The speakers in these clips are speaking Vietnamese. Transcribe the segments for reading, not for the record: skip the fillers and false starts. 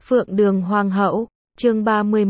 Phượng Đường Hoàng hậu, chương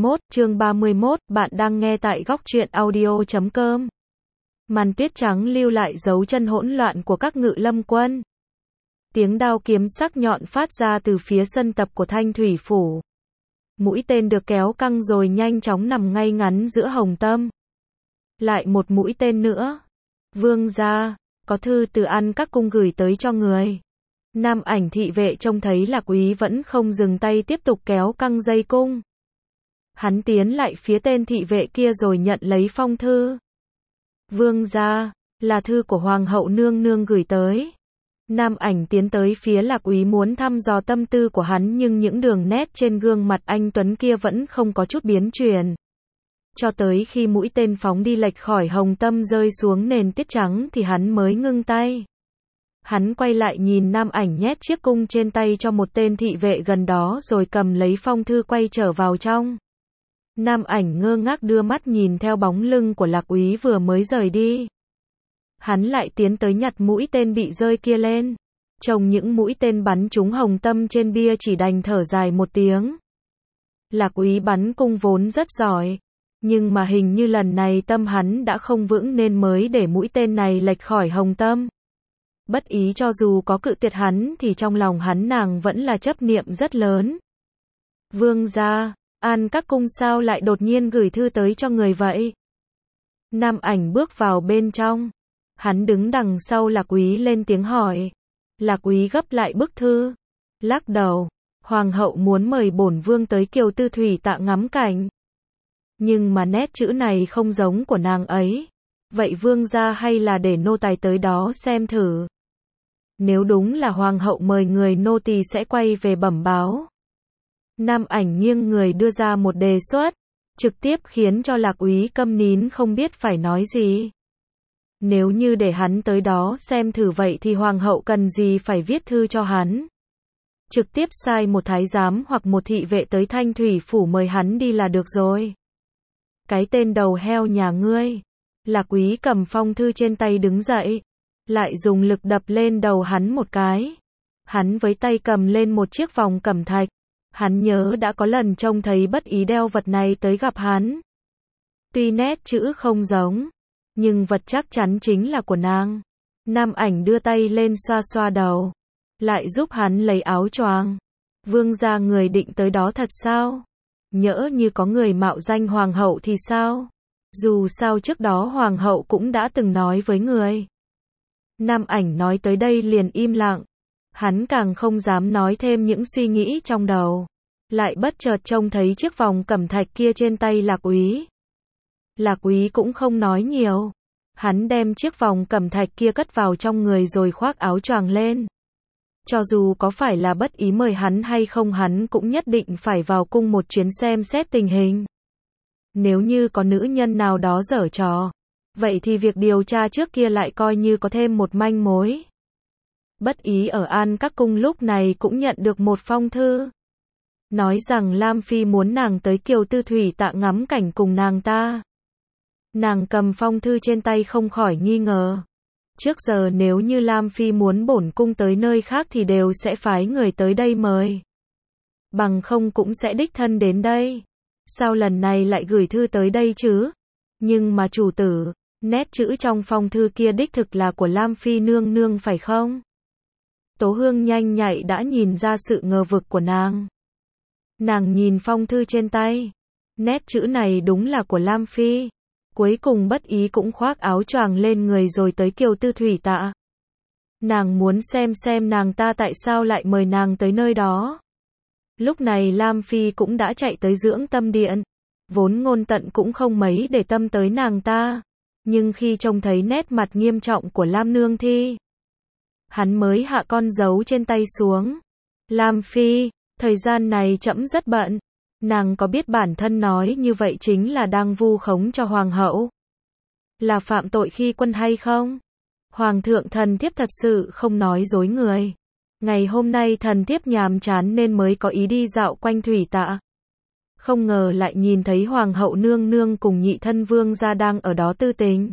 31, bạn đang nghe tại góc truyện audio.com. Màn tuyết trắng lưu lại dấu chân hỗn loạn của các ngự lâm quân. Tiếng đao kiếm sắc nhọn phát ra từ phía sân tập của Thanh Thủy Phủ. Mũi tên được kéo căng rồi nhanh chóng nằm ngay ngắn giữa hồng tâm. Lại một mũi tên nữa. Vương gia, có thư từ An Các Cung gửi tới cho người. Nam Ảnh thị vệ trông thấy Lạc Úy vẫn không dừng tay tiếp tục kéo căng dây cung. Hắn tiến lại phía tên thị vệ kia rồi nhận lấy phong thư. Vương gia, là thư của Hoàng hậu nương nương gửi tới. Nam Ảnh tiến tới phía Lạc Úy muốn thăm dò tâm tư của hắn, nhưng những đường nét trên gương mặt anh tuấn kia vẫn không có chút biến chuyển. Cho tới khi mũi tên phóng đi lệch khỏi hồng tâm rơi xuống nền tuyết trắng thì hắn mới ngưng tay. Hắn quay lại nhìn Nam Ảnh nhét chiếc cung trên tay cho một tên thị vệ gần đó rồi cầm lấy phong thư quay trở vào trong. Nam Ảnh ngơ ngác đưa mắt nhìn theo bóng lưng của Lạc Úy vừa mới rời đi. Hắn lại tiến tới nhặt mũi tên bị rơi kia lên. Trông những mũi tên bắn trúng hồng tâm trên bia chỉ đành thở dài một tiếng. Lạc Úy bắn cung vốn rất giỏi. Nhưng mà hình như lần này tâm hắn đã không vững nên mới để mũi tên này lệch khỏi hồng tâm. Bất ý cho dù có cự tuyệt hắn thì trong lòng hắn nàng vẫn là chấp niệm rất lớn. Vương gia, An Các Cung sao lại đột nhiên gửi thư tới cho người vậy? Nam Ảnh bước vào bên trong. Hắn đứng đằng sau Lạc Úy lên tiếng hỏi. Lạc Úy gấp lại bức thư. Lắc đầu. Hoàng hậu muốn mời bổn vương tới Kiều Tư Thủy Tạ ngắm cảnh. Nhưng mà nét chữ này không giống của nàng ấy. Vậy vương gia hay là để nô tài tới đó xem thử. Nếu đúng là hoàng hậu mời người, nô tỳ sẽ quay về bẩm báo. Nam Ảnh nghiêng người đưa ra một đề xuất, trực tiếp khiến cho Lạc Úy câm nín không biết phải nói gì. Nếu như để hắn tới đó xem thử vậy thì hoàng hậu cần gì phải viết thư cho hắn. Trực tiếp sai một thái giám hoặc một thị vệ tới Thanh Thủy Phủ mời hắn đi là được rồi. Cái tên đầu heo nhà ngươi. Lạc Úy cầm phong thư trên tay đứng dậy, lại dùng lực đập lên đầu hắn một cái. Hắn với tay cầm lên một chiếc vòng cẩm thạch. Hắn nhớ đã có lần trông thấy Bất Ý đeo vật này tới gặp hắn. Tuy nét chữ không giống, nhưng vật chắc chắn chính là của nàng. Nam Ảnh đưa tay lên xoa xoa đầu, lại giúp hắn lấy áo choàng. Vương gia, người định tới đó thật sao? Nhỡ như có người mạo danh hoàng hậu thì sao? Dù sao trước đó hoàng hậu cũng đã từng nói với người. Nam Ảnh nói tới đây liền im lặng. Hắn càng không dám nói thêm những suy nghĩ trong đầu. Lại bất chợt trông thấy chiếc vòng cẩm thạch kia trên tay Lạc Úy. Lạc Úy cũng không nói nhiều. Hắn đem chiếc vòng cẩm thạch kia cất vào trong người rồi khoác áo choàng lên. Cho dù có phải là Bất Ý mời hắn hay không, hắn cũng nhất định phải vào cung một chuyến xem xét tình hình. Nếu như có nữ nhân nào đó giở trò, vậy thì việc điều tra trước kia lại coi như có thêm một manh mối. Bất Ý ở An Các Cung lúc này cũng nhận được một phong thư. Nói rằng Lam Phi muốn nàng tới Kiều Tư Thủy Tạ ngắm cảnh cùng nàng ta. Nàng cầm phong thư trên tay không khỏi nghi ngờ. Trước giờ nếu như Lam Phi muốn bổn cung tới nơi khác thì đều sẽ phái người tới đây mời. Bằng không cũng sẽ đích thân đến đây. Sao lần này lại gửi thư tới đây chứ? Nhưng mà chủ tử, nét chữ trong phong thư kia đích thực là của Lam Phi nương nương phải không? Tố Hương nhanh nhạy đã nhìn ra sự ngờ vực của nàng. Nàng nhìn phong thư trên tay. Nét chữ này đúng là của Lam Phi. Cuối cùng Bất Ý cũng khoác áo choàng lên người rồi tới Kiều Tư Thủy Tạ. Nàng muốn xem nàng ta tại sao lại mời nàng tới nơi đó. Lúc này Lam Phi cũng đã chạy tới Dưỡng Tâm Điện. Vốn Ngôn Tận cũng không mấy để tâm tới nàng ta. Nhưng khi trông thấy nét mặt nghiêm trọng của Lam Nương Thi, hắn mới hạ con dấu trên tay xuống. Lam Phi, thời gian này trẫm rất bận. Nàng có biết bản thân nói như vậy chính là đang vu khống cho hoàng hậu? Là phạm tội khi quân hay không? Hoàng thượng, thần thiếp thật sự không nói dối người. Ngày hôm nay thần thiếp nhàm chán nên mới có ý đi dạo quanh Thủy Tạ. Không ngờ lại nhìn thấy hoàng hậu nương nương cùng nhị thân vương gia đang ở đó tư tình.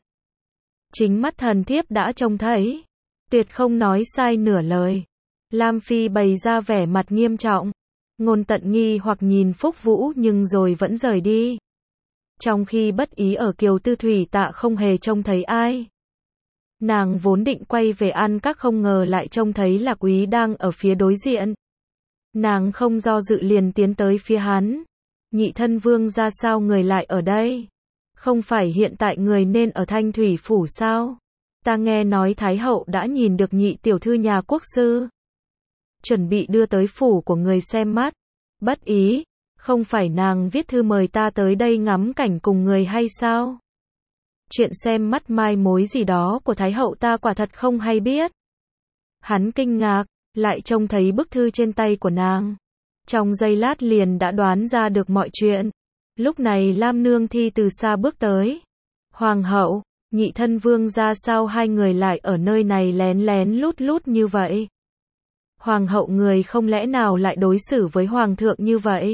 Chính mắt thần thiếp đã trông thấy. Tuyệt không nói sai nửa lời. Lam Phi bày ra vẻ mặt nghiêm trọng. Ngôn Tận nghi hoặc nhìn Phúc Vũ nhưng rồi vẫn rời đi. Trong khi Bất Ý ở Kiều Tư Thủy Tạ không hề trông thấy ai. Nàng vốn định quay về ăn các không ngờ lại trông thấy Lạc Úy đang ở phía đối diện. Nàng không do dự liền tiến tới phía hắn. Nhị thân vương ra sao người lại ở đây? Không phải hiện tại người nên ở Thanh Thủy Phủ sao? Ta nghe nói Thái hậu đã nhìn được nhị tiểu thư nhà quốc sư. Chuẩn bị đưa tới phủ của người xem mắt. Bất Ý, không phải nàng viết thư mời ta tới đây ngắm cảnh cùng người hay sao? Chuyện xem mắt mai mối gì đó của Thái hậu ta quả thật không hay biết. Hắn kinh ngạc, lại trông thấy bức thư trên tay của nàng. Trong giây lát liền đã đoán ra được mọi chuyện. Lúc này Lam Nương Thi từ xa bước tới. Hoàng hậu, nhị thân vương ra sao hai người lại ở nơi này lén lén lút lút như vậy? Hoàng hậu người không lẽ nào lại đối xử với hoàng thượng như vậy?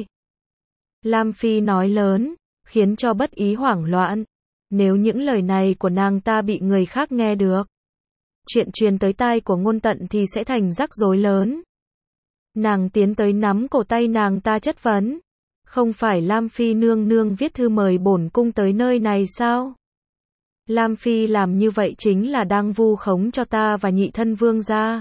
Lam Phi nói lớn, khiến cho Bất Ý hoảng loạn. Nếu những lời này của nàng ta bị người khác nghe được, chuyện truyền tới tai của Ngôn Tận thì sẽ thành rắc rối lớn. Nàng tiến tới nắm cổ tay nàng ta chất vấn. Không phải Lam Phi nương nương viết thư mời bổn cung tới nơi này sao? Lam Phi làm như vậy chính là đang vu khống cho ta và nhị thân vương gia.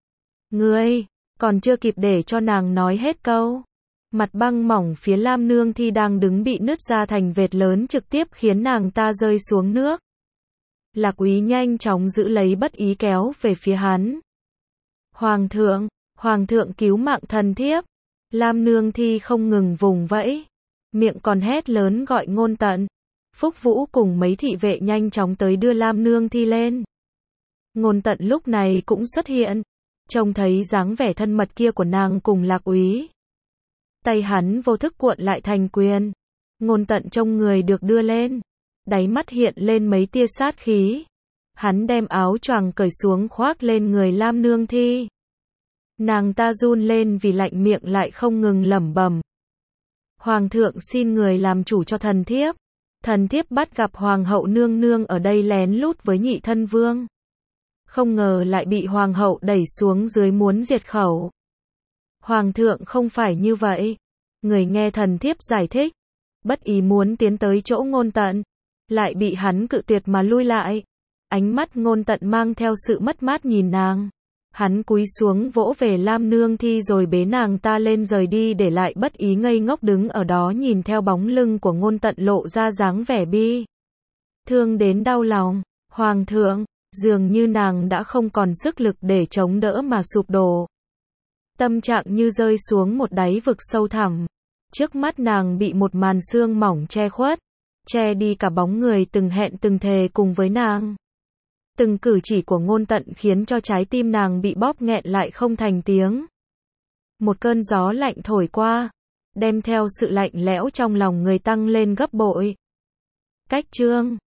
Ngươi, còn chưa kịp để cho nàng nói hết câu. Mặt băng mỏng phía Lam Nương Thi đang đứng bị nứt ra thành vệt lớn trực tiếp khiến nàng ta rơi xuống nước. Lạc Úy nhanh chóng giữ lấy Bất Ý kéo về phía hắn. Hoàng thượng cứu mạng thần thiếp. Lam Nương Thi không ngừng vùng vẫy, miệng còn hét lớn gọi Ngôn Tận. Phúc Vũ cùng mấy thị vệ nhanh chóng tới đưa Lam Nương Thi lên. Ngôn Tận lúc này cũng xuất hiện, trông thấy dáng vẻ thân mật kia của nàng cùng Lạc Úy. Tay hắn vô thức cuộn lại thành quyền. Ngôn Tận trông người được đưa lên, đáy mắt hiện lên mấy tia sát khí. Hắn đem áo choàng cởi xuống khoác lên người Lam Nương Thi. Nàng ta run lên vì lạnh miệng lại không ngừng lẩm bẩm. Hoàng thượng xin người làm chủ cho thần thiếp. Thần thiếp bắt gặp hoàng hậu nương nương ở đây lén lút với nhị thân vương. Không ngờ lại bị hoàng hậu đẩy xuống dưới muốn diệt khẩu. Hoàng thượng không phải như vậy. Người nghe thần thiếp giải thích. Bất Ý muốn tiến tới chỗ Ngôn Tận, lại bị hắn cự tuyệt mà lui lại. Ánh mắt Ngôn Tận mang theo sự mất mát nhìn nàng. Hắn cúi xuống vỗ về Lam Nương Thi rồi bế nàng ta lên rời đi để lại Bất Ý ngây ngốc đứng ở đó nhìn theo bóng lưng của Ngôn Tận lộ ra dáng vẻ bi thương đến đau lòng. Hoàng thượng, dường như nàng đã không còn sức lực để chống đỡ mà sụp đổ. Tâm trạng như rơi xuống một đáy vực sâu thẳm. Trước mắt nàng bị một màn sương mỏng che khuất, che đi cả bóng người từng hẹn từng thề cùng với nàng. Từng cử chỉ của Ngôn Tận khiến cho trái tim nàng bị bóp nghẹn lại không thành tiếng. Một cơn gió lạnh thổi qua, đem theo sự lạnh lẽo trong lòng người tăng lên gấp bội. Cách chương